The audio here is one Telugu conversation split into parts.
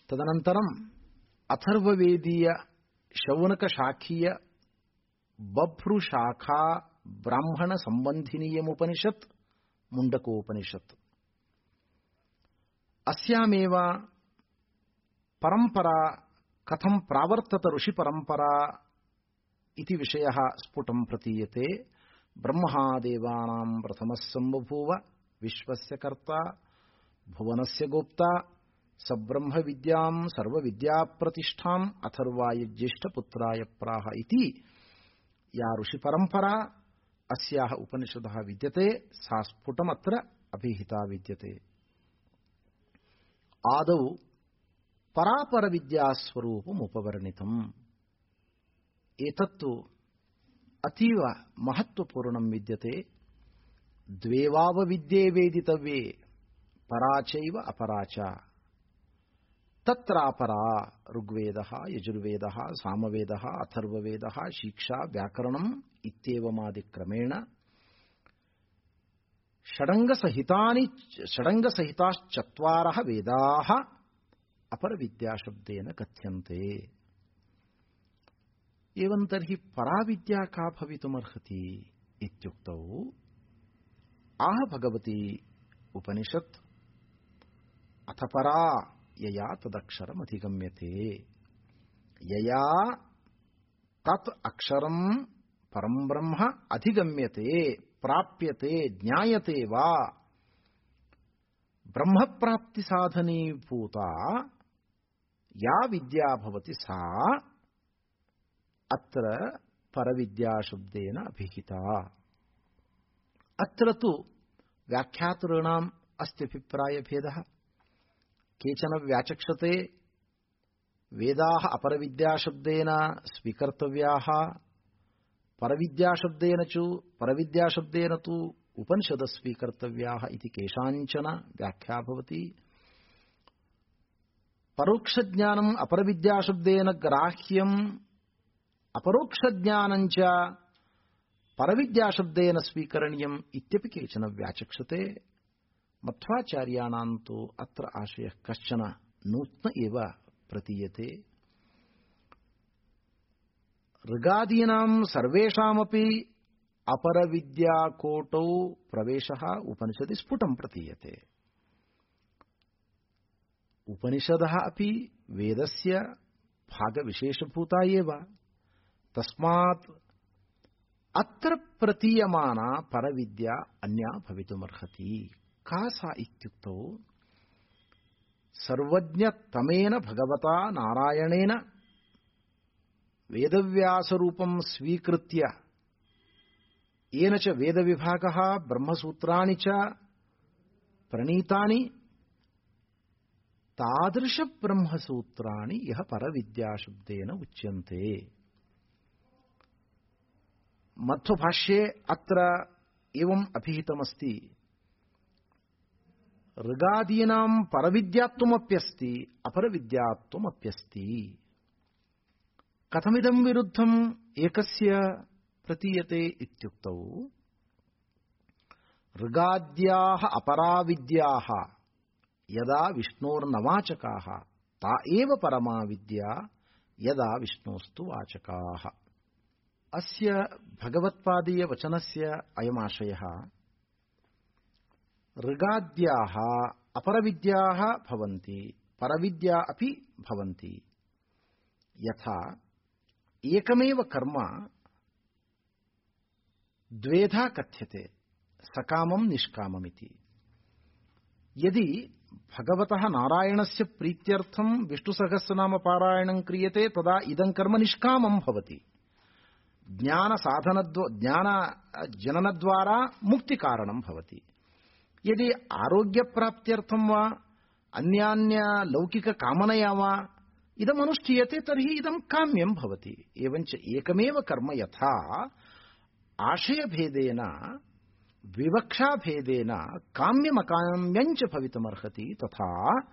తదనంతరం అథర్వవేదీయ శౌనక శాఖీయ బభ్రు శాఖా బ్రాహ్మణ సంబంధినీయముపనిషత్ ముండకోపనిషత్. అస్యామేవ పరంపరా కథం ప్రావర్తత ఋషి పరంపరా ఇతి విషయః స్ఫుటం ప్రతీయతే. బ్రహ్మదేవానాం ప్రథమః సంబభూవ విశ్వస్య కర్తా భువనస్య గోప్తా సబ్రహ్మ విద్యాం సర్వ విద్యా ప్రతిష్టాం అథర్వాయ జ్యేష్ఠపుత్రాయ ప్రాహ ఇతి యా ఋషి పరంపరా అస్యాః ఉపనిషదః విద్యతే సా స్ఫుటమత్ర అభిహితా విద్యతే. ఆదౌ పరాపర విద్యాస్వరూపముపవర్ణితం. ఏతత్తు అతీవ మహత్వపూర్ణం విద్యతే. ద్వేవావ విద్యే వేదితవ్యే పరా చైవ అపరా చ. తత్రాపరా ఋగ్వేదః యజుర్వేదః సామవేదః అథర్వవేదః శిక్షా వ్యాకరణం ఇత్యేవమాదిక్రమేణ షడంగసహితాశ్చత్వారః వేదాః అపర విద్యాశబ్దేన కథ్యంతే. ఏవం తర్హి పరా విద్యా కా భవితుమర్హతి ఇత్యుక్తౌ ఆహ భగవతి ఉపనిషత్ అథ పరా యయా తదక్షరమధిగమ్యతే. యయా తత్ అక్షరం పరం బ్రహ్మ అధిగమ్యతే ప్రాప్యతే జ్ఞాయతే వా బ్రహ్మప్రాప్తి సాధనీభూత యా విద్యా భవతి సా అత్ర పరవిద్యాశబ్దేన అభిహితా. అత్ర తు వ్యాఖ్యాతॄణాం అస్త్యభిప్రాయభేదః. కేచన వ్యాచక్షతే వేదాః అపరవిద్యాశబ్దేన స్వీకర్తవ్యాః, పరవిద్యాశబ్దేన తు ఉపనిషదః స్వీకర్తవ్యాః ఇతి కేషాంచన వ్యాఖ్యా భవతి. పరోక్షజ్ఞానం అపరవిద్యాశబ్దేన గ్రాహ్యం, అపరోక్షజ్ఞానంచ పరవిద్యాశబ్దేన స్వీకరణీయం ఇత్యపి కేచన వ్యాచక్షతే. మధ్వాచార్యాణాం తు అత్ర ఆశయః కశ్చన నూత్న ఏవ ప్రతీయతే. ఋగాదీనాం సర్వేషామపి అపరవిద్యాకోటౌ ప్రవేశః ఉపనిషది స్ఫుటం ప్రతీయతే. ఉపనిషదః అపి వేదస్య భాగవిశేషభూతా ఏవ. తస్మాత్ అత్ర ప్రతీయమానా పరవిద్యా అన్యా భవితుమర్హతి. కా సా ఇత్యుక్తౌ సర్వజ్ఞతమేన భగవతా నారాయణేన వేదవ్యాసరూపం స్వీకృత్య ఏన చ వేద విభాగః బ్రహ్మసూత్రాణి చ ప్రణీతాని తాదృశ బ్రహ్మసూత్రాణి ఇహ పరవిద్యాశబ్దేన ఉచ్యంతే. మధ్వభాష్యే అత్ర ఏవం అభిహితమస్తి. ఋగాదీనాం పరవిద్యాత్వమప్యస్తి అపరవిద్యాత్వమప్యస్తి. కథమిదం విరుద్ధం ఏకస్య ప్రతీయతే ఇత్యుక్తౌ ఋగాద్యాః అపరా విద్యాః యదా విష్ణోర్నవాచకాః తా ఏవ పరమా విద్యా యదా విష్ణోస్తు వాచకాః. అస్య భగవత్పాదీయ వచనస్య అయమాశయః. ఋగాద్యాః అపరవిద్యాః భవంతి, పరవిద్యా అపి భవంతి. యథా ఏకమేవ కర్మ ద్వేధా కథ్యతే సకామం నిష్కామమితి. యది భగవతః నారాయణస్య ప్రీత్యర్థం విష్ణు సహస్రనామ పారాయణం క్రియతే తదా ఇదం కర్మ నిష్కామం భవతి. జ్ఞాన జనన ద్వారా ముక్తి కారణం భవతి. యది ఆరోగ్య ప్రాప్త్యర్థం వా అన్యాన్య లౌకిక కామనయా వా ఇదం అనుష్ఠీయతే తర్హి ఇదం కామ్యం భవతి. ఏవంచ ఏకమేవ కర్మ యథా ఆశయభేదేన వివక్షాభేదేన కామ్యమకామ్యంచ భవితుమర్హతి తథా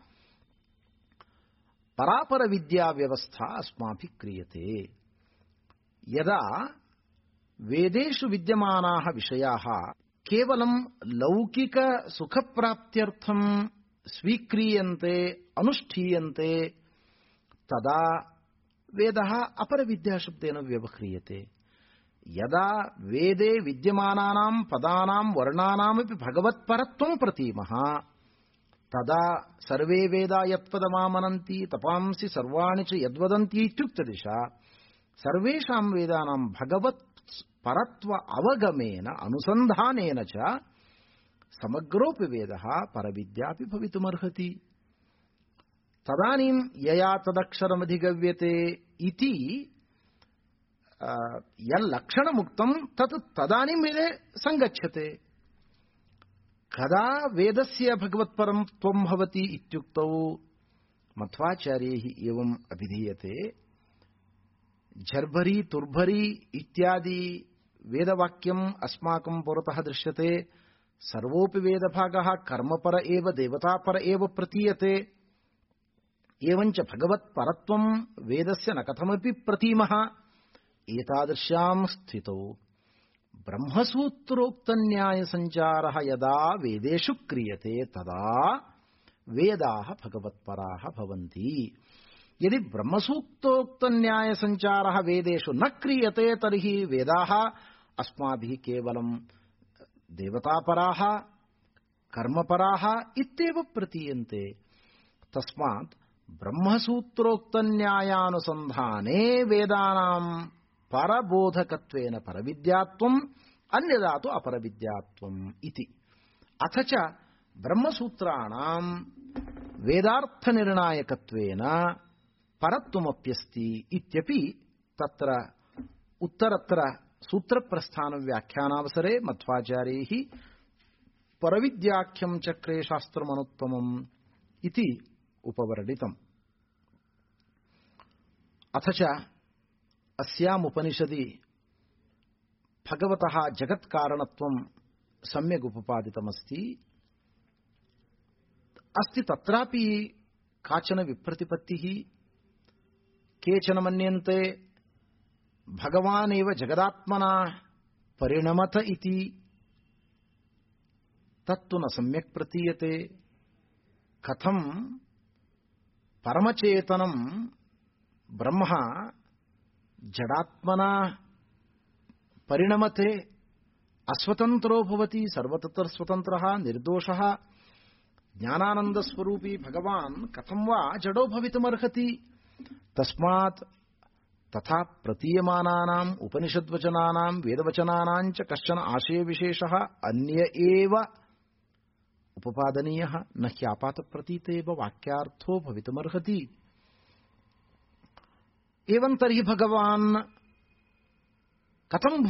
పరాపర విద్యా వ్యవస్థ అస్మాభిః క్రియతే. యదా వేదేషు విద్యమానాః విషయాః కేవలం లౌకిక సుఖప్రాప్త్యర్థం స్వీక్రియంతే అనుష్ఠీయంతే तदा वेदः अपरविद्याशब्देन व्यवह्रियते। यदा वेदे विद्यमानानां पदानां वर्णानामपि भगवत्परत्वं प्रतीमः तदा सर्वे वेदा यत्पदमामनन्ति तपांसि सर्वाणि च यद्वदन्ति इत्युक्तदिशा सर्वेषां वेदानां भगवत् परत्व अवगमेन अनुसन्धानेन च समग्रोऽपि वेदः परविद्यापि भवितुमर्हति। तदानीं यया तदक्षरमधिगव्यते इति यल्लक्षणमुक्तं तत् तदानीं वेदे सङ्गच्छते। कदा वेदस्य भगवत्परं त्वं भवति इत्युक्तौ मध्वाचार्यैः एवम् अभिधीयते। झर्भरी तुर्भरी इत्यादि वेदवाक्यम् अस्माकं पुरतः दृश्यते। सर्वोऽपि वेदभागः कर्मपर एव देवतापर एव प्रतीयते। एवञ्च भगवत्परत्वं वेदस्य न कथमपि प्रतीमः। एतादृश्यां स्थितौ ब्रह्मसूत्रोक्तन्यायसञ्चारः यदा वेदेषु क्रियते तदा वेदाः भगवत्पराः भवन्ति। यदि ब्रह्मसूक्तोक्तन्यायसञ्चारः वेदेषु न क्रियते तर्हि वेदाः अस्माभिः केवलं देवतापराः कर्मपराः इत्येव प्रतीयन्ते। तस्मात् ब्रह्मसूत्रोक्तन्यायानुसन्धाने वेदानां परबोधकत्वेन परविद्यात्वम् अन्यदा तु अपरविद्यात्वम् इति। अथ च ब्रह्मसूत्राणां वेदार्थनिर्णायकत्वेन परत्वमप्यस्ति इत्यपि तत्र उत्तरत्र सूत्रप्रस्थानव्याख्यानावसरे मध्वाचार्यैः परविद्याख्यं चक्रे शास्त्रमनुत्तमम् इति उपवर्णितम्। अथ च अस्याम् उपनिषदि भगवतः जगत्कारणत्वं सम्यक् उपपादितमस्ति। अस्ति तत्रापि काचन विप्रतिपत्तिः। केचन मन्यन्ते भगवान् एव जगदात्मना परिणमत इति। तत्तु न सम्यक् प्रतीयते। कथं परमचेतनं ब्रह्म जडात्मना परिणमते, अस्वतंत्रो भवति, सर्वतः स्वतंत्रः निर्दोषः ज्ञानानन्दस्वरूपी भगवान् कथं वा जडो भवितुमर्हति। तस्मात् तथा प्रतीयमानानाम् उपनिषद्वचनानां वेदवचनानां च कश्चन आशयविशेषः अन्य एव उपपादनीयः, न ह्यापातप्रतीतेव वाक्यार्थो भवितुमर्हति। एवं तर्हि भगवान् कथं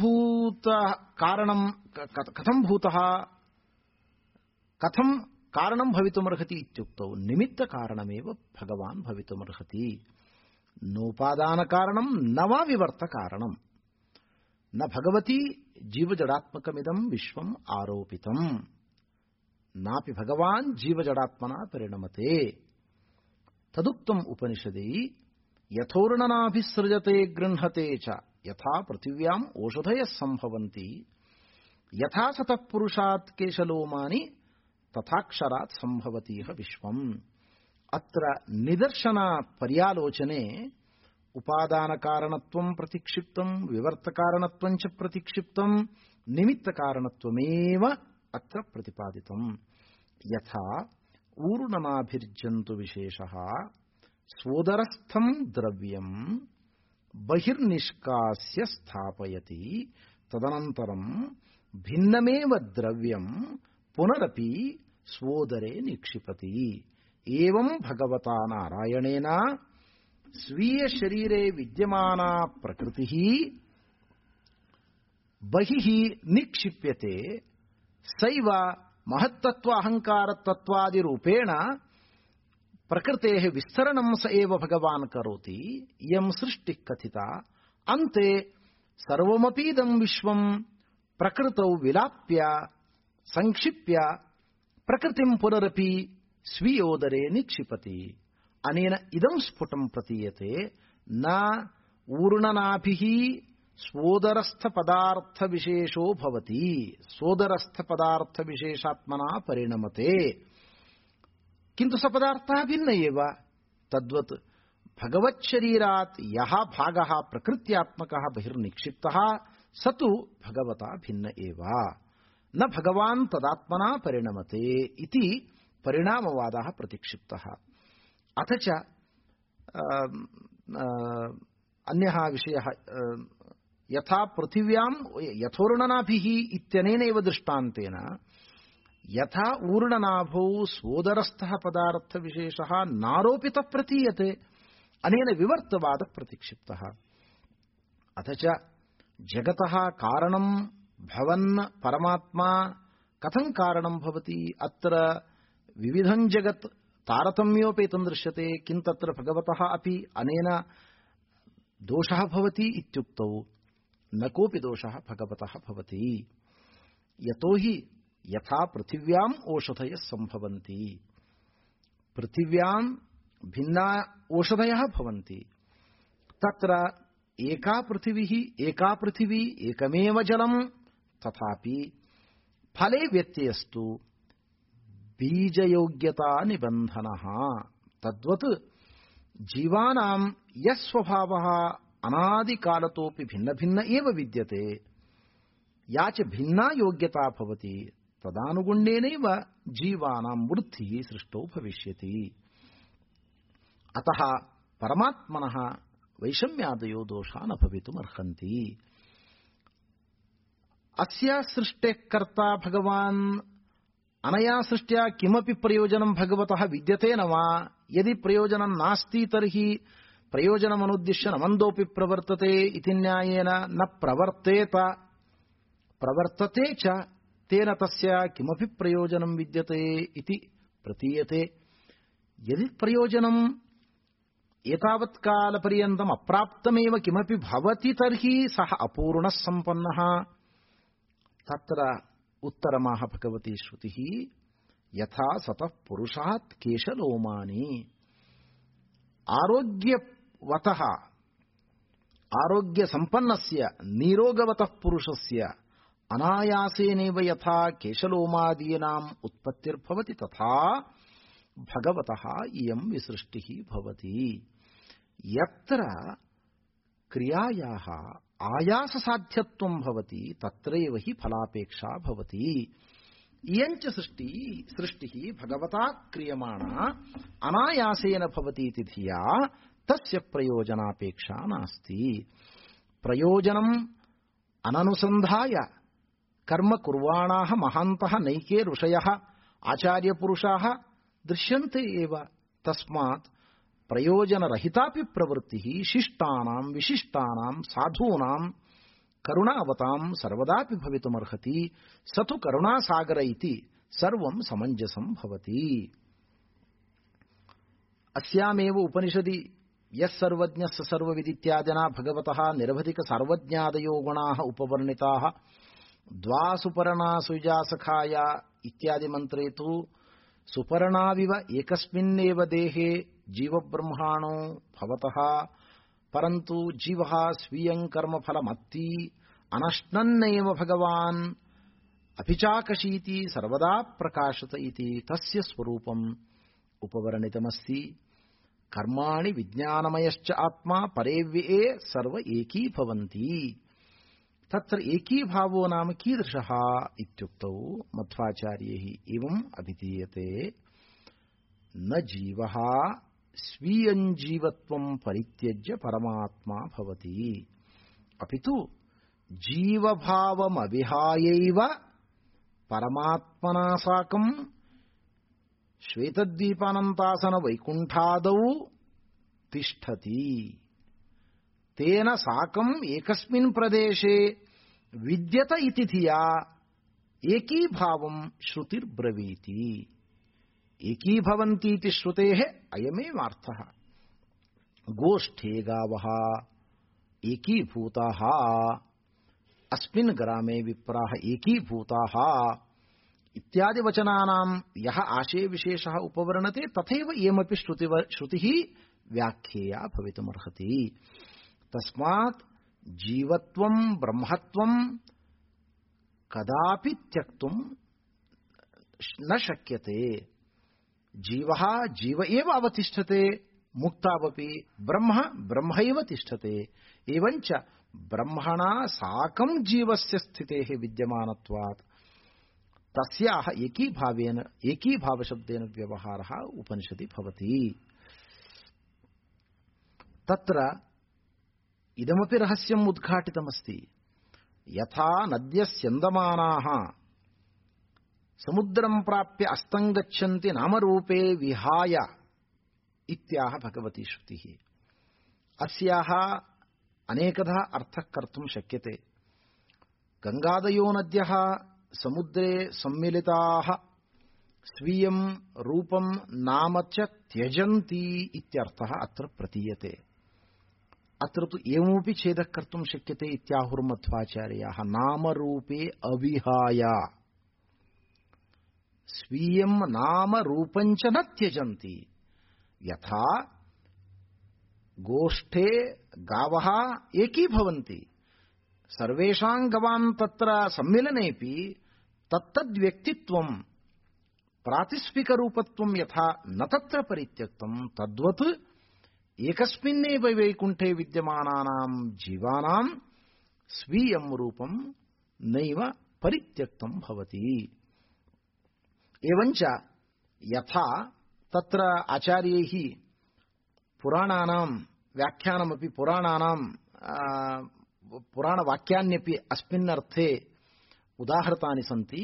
कारणं भवितुमर्हति इत्युक्तौ निमित्तकारणमेव भगवान् भवितुमर्हति। नोपादानकारणं न वा विवर्तकारणं। न भगवती जीवजडात्मकमिदं विश्वम् आरोपितम्, नापि भगवान् जीवजडात्मना परिणमते। तदुक्तम् उपनिषदि यथोर्णनाभिसृजते गृह्णते च यथा पृथिव्याम् ओषधयः सम्भवन्ति यथा सतः पुरुषात् केशलोमानि तथाक्षरात् सम्भवतीह विश्वम्। अत्र निदर्शन पर्यालोचने उपादानकारणत्वं प्रतिक्षिप्तम्, विवर्तकारणत्वं च प्रतिक्षिप्तम्, निमित्तकारणत्वमेव अत्र प्रतिपादितम्। यथा ऊर्णनाभिर्जन्तु विशेषः स्वोदरस्थं द्रव्यं बहिर्निष्कास्य स्थापयति तदनन्तरं भिन्नमेव द्रव्यं पुनरपि स्वोदरे निक्षिपति। एवं भगवता नारायणेन स्वीय शरीरे विद्यमाना प्रकृतिः बहिः निक्षिप्यते। सैव महत्तत्व अहंकार तत्वादिरूपेण प्रकृतेः विस्तरणं स एव भगवान् करोति। इयं सृष्टिः कथिता। अन्ते सर्वमपीदं विश्वं प्रकृतौ विलाप्य संक्षिप्य प्रकृतिं पुनरपि स्वीयोदरे निक्षिपति। अनेन इदं स्फुटं प्रतीयते न ऊर्णनाभिः स्वोदरस्थ पदार्थ विशेषो भवति, स्वोदरस्थ पदार्थ विशेषात्मना परिणमते, किन्तु स पदार्थः भिन्न एव। तद्वत् ಭಗವತ್ ಶರೀರಾತ್ ಯಹ ಭಾಗಃ ಪ್ರಕೃತ್ಯಾತ್ಮಕಃ ಬಹಿರ್ನಿಕ್ಷಿಪ್ತಃ ಸತು ಭಗವತಾ ಭಿನ್ನ ಏವ ನ ಭಗವಾನ್ ತದಾತ್ಮನಾ ಪರಿಣಮತೆ ಇತಿ ಪರಿಣಾಮವಾದಃ ಪ್ರತಿಕ್ಷಿಪ್ತಃ. ಅಥ ಚ ಅನ್ಯಃ ವಿಷಯಃ ಯಥಾ ಪೃಥಿವ್ಯಾಂ ಯಥೋರ್ಣನಾಭಿಃ ಇತ್ಯನೇನೈವ ದೃಷ್ಟಾಂತೇನ ಯಥಾ ಊರ್ಣನಾಭೌ ಸೋದರಸ್ಥಃ ಪದಾರ್ಥ ವಿಶೇಷಃ ನಾರೋಪಿತಃ ಪ್ರತೀಯತೆ ಅನೇನ ವಿವರ್ತವಾದ ಪ್ರತಿಕ್ಷಿಪ್ತಃ. ಅಥ ಚ ಜಗತಃ ಕಾರಣಂ ಭವನ್ ಪರಮಾತ್ಮ ಕಥಂ ಕಾರಣಂ ಭವತಿ ಅತ್ರ ವಿವಿಧಂ ಜಗತ್ ತಾರತಮ್ಯೋಪೇತಂ ದೃಶ್ಯತೆ ಕಿಂತತ್ರ ಭಗವತಃ ಅಪಿ ಅನೇನ ದೋಷಃ ಭವತಿ ಇತ್ಯುಕ್ತೌ ನ ಕೋಪಿ ದೋಷಃ ಭಗವತಃ ಭವತಿ ಯತೋಹಿ ಯಥಾ ಪೃಥಿವ್ಯಾಂ ಓಷಧಯಃ ಸಂಭವಂತಿ ಪೃಥಿವ್ಯಾಂ ಭಿನ್ನಾ ಓಷಧಯಃ ಭವಂತಿ ತತ್ರ ಏಕಾ ಪೃಥಿವೀ ಏಕಮೇವ ಜಲಂ ತಥಾಪಿ ಫಲೇ ವ್ಯತ್ಯಯಸ್ತು ಬೀಜಯೋಗ್ಯತಾ ನಿಬಂಧನಃ ತದ್ವತ್ ಜೀವಾನಾಂ ಯಸ್ವಭಾವಃ ಅನಾದಿಕಾಲತೋಪಿ ಭಿನ್ನ ಭಿನ್ನ ಏವ ವಿದ್ಯತೆ ಯಾಚ ಭಿನ್ನಾ ಯೋಗ್ಯತಾ ಭವತಿ ತದಾನುಗುಣ್ಯೇನೈವ ಜೀವಾನಾಂ ವೃದ್ಧಿ ಸೃಷ್ಟೋ ಭವಿಷ್ಯತಿ. ಅತಃ ಪರಮಾತ್ಮನಃ ವೈಷಮ್ಯಾದಯೋ ದೋಷಾ ನ ಭವಿತುಮರ್ಹಂತಿ. ಅಸ್ಯ ಸೃಷ್ಟೇ ಕರ್ತಾ ಭಗವಾನ್ ಅನಯಾ ಸೃಷ್ಟ್ಯಾ ಕಿಮಪಿ ಪ್ರಯೋಜನಂ ಭಗವತಃ ವಿದ್ಯತೆ ನ ವಾ ಯದಿ ಪ್ರಯೋಜನಂ ನಾಸ್ತಿ ತರ್ಹಿ ಪ್ರಯೋಜನಮನುದ್ದಿಶ್ಯ ನ ಮಂದೋಪಿ ಪ್ರವರ್ತತೆ ಇತಿ ನ್ಯಾಯೇನ ನ ಪ್ರವರ್ತೇತ ಪ್ರವರ್ತತೆ ಚ ತೇನ ತಸ್ಯ ಕಿಮಪಿ ಪ್ರಯೋಜನಂ ವಿದ್ಯತೆ ಇತಿ ಪ್ರತೀಯತೆ. ಯದಿ ಪ್ರಯೋಜನಂ ಏತಾವತ್ ಕಾಲ ಪರ್ಯಂತಂ ಅಪ್ರಾಪ್ತಮೇವ ಕಿಮಪಿ ಭವತಿ ತರ್ಹಿ ಸಹ ಅಪೂರ್ಣಃ ಸಂಪನ್ನಃ. ತತ್ರ ಉತ್ತರಮಾಹ ಭಗವತಿ ಶ್ರುತಿಃ ಯಥಾ ಸತಃ ಪುರುಷಾತ್ ಕೇಶಲೋಮಾನಿ. ಆರೋಗ್ಯವತಃ ಆರೋಗ್ಯ ಸಂಪನ್ನಸ್ಯ ನಿರೋಗವತಃ ಪುರುಷಸ್ಯ ಅನಾಯಾಸೇನೈವ ಯಥಾ ಕೇಶಲೋಮಾದೀನಾಂ ಉತ್ಪತ್ತಿರ್ಭವತಿ ತಥಾ ಭಗವತಃ ಇಯಂ ವಿಸೃಷ್ಟಿಃ ಭವತಿ. ಯತ್ರ ಕ್ರಿಯಾಯಾಃ ಆಯಾಸ ಸಾಧ್ಯತ್ವಂ ಭವತಿ ತತ್ರೈವ ಹಿ ಫಲಾಪೇಕ್ಷಾ ಭವತಿ. ಇಯಂಚ ಸೃಷ್ಟಿಃ ಭಗವತಾ ಕ್ರಿಯಮಾಣ ಅನಾಯಾಸೇನ ಭವತಿ ಇತಿ ಧಿಯಾ ತಸ್ಯ ಪ್ರಯೋಜನಾಪೇಕ್ಷಾ ನಾಸ್ತಿ. ಪ್ರಯೋಜನಂ ಅನನುಸಂಧಾಯ ಕರ್ಮ ಕುರ್ವಾಣಾಃ ಮಹಾಂತಃ ನೈಕೆ ಋಷಯಃ ಆಚಾರ್ಯಪುರುಷಾಃ ದೃಶ್ಯಂತೆ ಏವ. ತಸ್ಮಾತ್ ಪ್ರಯೋಜನರಹಿತಾಪಿ ಪ್ರವೃತ್ತಿಃ ಶಿಷ್ಟಾನಾಂ ವಿಶಿಷ್ಟಾನಾಂ ಸಾಧೂನಾಂ ಕರುಣಾವತಾಂ ಸರ್ವದಾಪಿ ಭವಿತುಮರ್ಹತಿ. ಸತು ಕರುಣಾಸಾಗರ ಇತಿ ಸರ್ವಂ ಸಮಂಜಸಂ ಭವತಿ. ಅಸ್ಯಾಮೇವ ಉಪನಿಷದಿ ಯಸ್ ಸರ್ವಜ್ಞಃ ಸ ಸರ್ವವಿದಿತ್ಯಾದಿನಾ ಭಗವತಃ ನಿರವಧಿಕ ಸಾರ್ವಜ್ಞಾದಯೋ ಗುಣಾಃ ಉಪವರ್ಣಿತಾಃ ದ್ವಾ ಸುಪರ್ಣಾ ಸುಜಾಸಖಾಯ ಇತ್ಯಾದಿ ಮಂತ್ರೇ ತು ಸುಪರ್ಣಾವಿವ ಏಕಸ್ಮಿನ್ನೇವ ದೇಹೇ ಜೀವಬ್ರಹ್ಮಾಣೋ ಭವತಃ ಪರಂತು ಜೀವಃ ಸ್ವೀಯಂ ಕರ್ಮಫಲಮತ್ತಿ ಅನಶ್ನನ್ನೇವ ಭಗವಾನ್ ಅಪಿಚಾಕಶೀತಿ ಸರ್ವದಾ ಪ್ರಕಾಶತ ಇತಿ ತಸ್ಯ ಸ್ವರೂಪಂ ಉಪವರ್ಣಿತಮಸ್ತಿ. ಕರ್ಮಾಣಿ ವಿಜ್ಞಾನಮಯಶ್ಚ ಆತ್ಮ ಪರೇವ್ಯೇ ಸರ್ವ ಏಕೀಭವಂತಿ. ತತ್ರ ಏಕೀಭಾವೋ ನಾಮ ಕೀದೃಶಃ ಇತ್ಯುಕ್ತೌ ಮಧ್ವಾಚಾರ್ಯೈಃ ಇವಂ ಅಭಿಧೀಯತೆ. ನ ಜೀವಃ ಸ್ವೀಯಂ ಜೀವತ್ವಂ ಪರಿತ್ಯಜ್ಯ ಪರಮಾತ್ಮ ಭವತಿ ಅಪಿತು ಜೀವಭಾವಮವಿಹಾಯೈವ ಪರಮಾತ್ಮನಾ ಸಾಕಂ ಶ್ವೇತದ್ವೀಪಾನಂತಾಸನ ವೈಕುಂಠಾದೌ ತಿಷ್ಠತಿ. ತೇನ ಸಾಕಂ ಏಕಸ್ಮಿನ್ ಪ್ರದೇಶೆ ವಿದ್ಯತ ಇತಿ ಧಿಯಾ ಏಕೀಭಾವಂ ಶ್ರುತಿರ್ಬ್ರವೀತಿ. ಏಕೀಭವಂತೀತಿ ಶ್ರುತೇಃ ಅಯಮೇವಾರ್ಥಃ. ಗೋಷ್ಠೇ ಗಾವಃ ಏಕೀಭೂತಾಃ ಅಸ್ಮಿನ್ ಗ್ರಾಮೇ ವಿಪ್ರಾಃ ಏಕೀಭೂತಾಃ ಇತ್ಯಾದಿ ವಚನಾನಾಂ ಯಹ ಆಶಯ ವಿಶೇಷಃ ಉಪವರ್ಣತೆ ತಥೈವ ಇಯಮಪಿ ಶ್ರುತಿಃ ವ್ಯಾಖ್ಯೇಯ ಭವಿತುಮರ್ಹತಿ. ತಸ್ಮಾತ್ ಜೀವತ್ವಂ ಬ್ರಹ್ಮತ್ವಂ ಕದಾಪಿ ತ್ಯಕ್ತುಂ ನ ಶಕ್ಯತೆ. ಜೀವಃ ಜೀವ ಏವ ಅವತಿಷ್ಠತೆ ಮುಕ್ತಾವಪಿ ಬ್ರಹ್ಮ ಬ್ರಹ್ಮೈವ ತಿಷ್ಠತೆ ಏವಂಚ ಬ್ರಹ್ಮಣ ಸಾಕಂ ಜೀವಸ್ಯ ಸ್ಥಿತೇಃ ವಿದ್ಯಮಾನತ್ವಾತ್ ತಸ್ಯಾಹ ಏಕೀಭಾವಶಬ್ದೇನ ವ್ಯವಹಾರಃ ಉಪನಿಷದಿ ಭವತಿ. ತತ್ರ ಇದಮಪಿ ರಹಸ್ಯಂ ಉದ್ಘಾಟಿತಮಸ್ತಿ. ಯಥಾ ನದ್ಯಸ್ಯಂದಮಾನಾಃ ಸಮುದ್ರಂ ಪ್ರಾಪ್ಯ ಅಸ್ತಂಗಚ್ಚಂತಿ ನಾಮರೂಪೇ ವಿಹಾಯ ಇತ್ಯಾಹ ಭಗವತಿ ಶ್ರುತಿಃ. ಅಸ್ಯಾಹ ಅನೇಕಧಾ ಅರ್ಥಃ ಕರ್ತುಂ ಶಕ್ಯತೆ. ಗಂಗಾದಯೋ ನದ್ಯಃ ಸಮುದ್ರೇ ಸಮ್ಮಿಲಿತಾಃ ಸ್ವೀಯಂ ರೂಪಂ ನಾಮ ಚ ತ್ಯಜಂತಿ ಇತ್ಯರ್ಥಃ ಅತ್ರ ಪ್ರತೀಯತೆ. ಅತ್ರ ತು ಏವಮಪಿ ಛೇದಃ ಕರ್ತುಂ ಶಕ್ಯತೆ ಇತ್ಯಾಹುರ್ಮಧ್ವಾಚಾರ್ಯಾಃ. ನಾಮರೂಪೇ ಅವಿಹಾಯ ಸ್ವೀಯಂ ನಾಮ ರೂಪಂಚ ನ ತ್ಯಜಂತಿ. ಯಥಾ ಗೋಷ್ಠೆ ಗಾವಃ ಏಕೀಭವಂತಿ ಸರ್ವೇಷಾಂ ಗವಾಂ ತತ್ರ ಸಮ್ಮಿಲನೇಪಿ ತತ್ತದ್ವ್ಯಕ್ತಿತ್ವಂ ಪ್ರಾತಿಸ್ವಿಕರೂಪತ್ವಂ ಯಥಾ ನ ತತ್ರ ಪರಿತ್ಯಕ್ತಂ ತದ್ವತ್ ಏಕಸ್ಮಿನ್ನೇವ ವೈಕುಂಠೆ ವಿದ್ಯಮಾನಾನಾಂ ಜೀವಾನಾಂ ಸ್ವೀಯಂ ರೂಪಂ ನೈವ ಪರಿತ್ಯಕ್ತಂ ಭವತಿ. ಏವಂಚ ಯಥಾ ತತ್ರ ಆಚಾರ್ಯೈಃ ಪುರಾಣಾನಾಂ ವ್ಯಾಖ್ಯಾನಮಪಿ ಪುರಾಣವಾಕ್ಯಾನ್ಯಪಿ ಅಸ್ಮಿನ್ನರ್ಥೆ ಉದಾಹೃತಾನಿ ಸಂತಿ.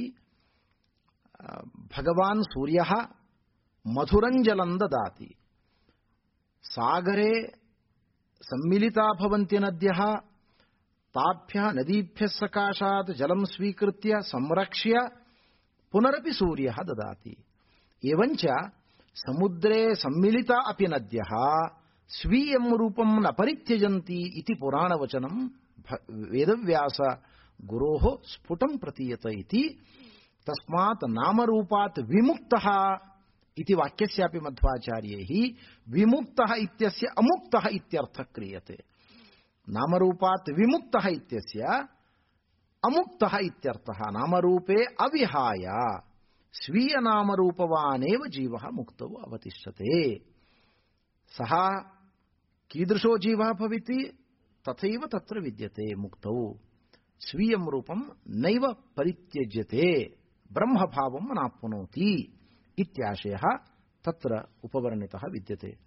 ಭಗವಾನ್ ಸೂರ್ಯಃ ಮಧುರಂಜಲಂ ದದಾತಿ. ಸಾಗರೆ ಸಮ್ಮಿಲಿತಾ ಭವಂತಿ ನದ್ಯಃ ತಾಭ್ಯಃ ನದೀಭ್ಯಃ ಸಕಾಶಾತ್ ಜಲಂ ಸ್ವೀಕೃತ್ಯ ಸಂರಕ್ಷ್ಯ ಪುನರಪಿ ಸೂರ್ಯಃ ದದಾತಿ. ಏವಂಚ ಸಮುದ್ರೇ ಸಮ್ಮಿಲಿತಾ ಅಪಿ ನದ್ಯಃ ಸ್ವೀಯಂ ರೂಪಂ ನ ಪರಿತ್ಯಜಂತಿ ಇತಿ ಪುರಾಣವಚನಂ ವೇದವ್ಯಾಸ ಗುರೋಃ ಸ್ಫುಟಂ ಪ್ರತೀಯತ ಇತಿ. ತಸ್ಮಾತ್ ನಾಮರೂಪಾತ್ ವಿಮುಕ್ತಃ ಇತಿ ವಾಕ್ಯಸ್ಯಾಪಿ ಮಧ್ವಾಚಾರ್ಯೈಃ ವಿಮುಕ್ತಃ ಇತ್ಯಸ್ಯ ಅಮುಕ್ತಃ ಇತ್ಯರ್ಥಃ ಕ್ರಿಯತೆ. ನಾಮರೂಪಾತ್ ವಿಮುಕ್ತಃ ಇತ್ಯಸ್ಯ ಅಮುಕ್ತಃ ಇತ್ಯರ್ಥಃ. ನಾಮರೂಪೇ ಅವಿಹಾಯ ಸ್ವೀಯ ನಾಮರೂಪವಾನೇವ ಜೀವಃ ಮುಕ್ತೌ ಅವತಿಷ್ಠತೆ. ಸಹ ಕೀದೃಶೋ ಜೀವಃ ಭವಿತಿ ತಥೈವ ತತ್ರ ವಿದ್ಯತೆ ಮುಕ್ತೌ ಸ್ವೀಯಂ ರೂಪಂ ನೈವ ಪರಿತ್ಯಜ್ಯತೆ ಬ್ರಹ್ಮಭಾವಂ ನಾಪ್ನೋತಿ ಇತ್ಯಾಶಯಃ ತತ್ರ ಉಪವರ್ಣಿತಃ ವಿದ್ಯತೆ.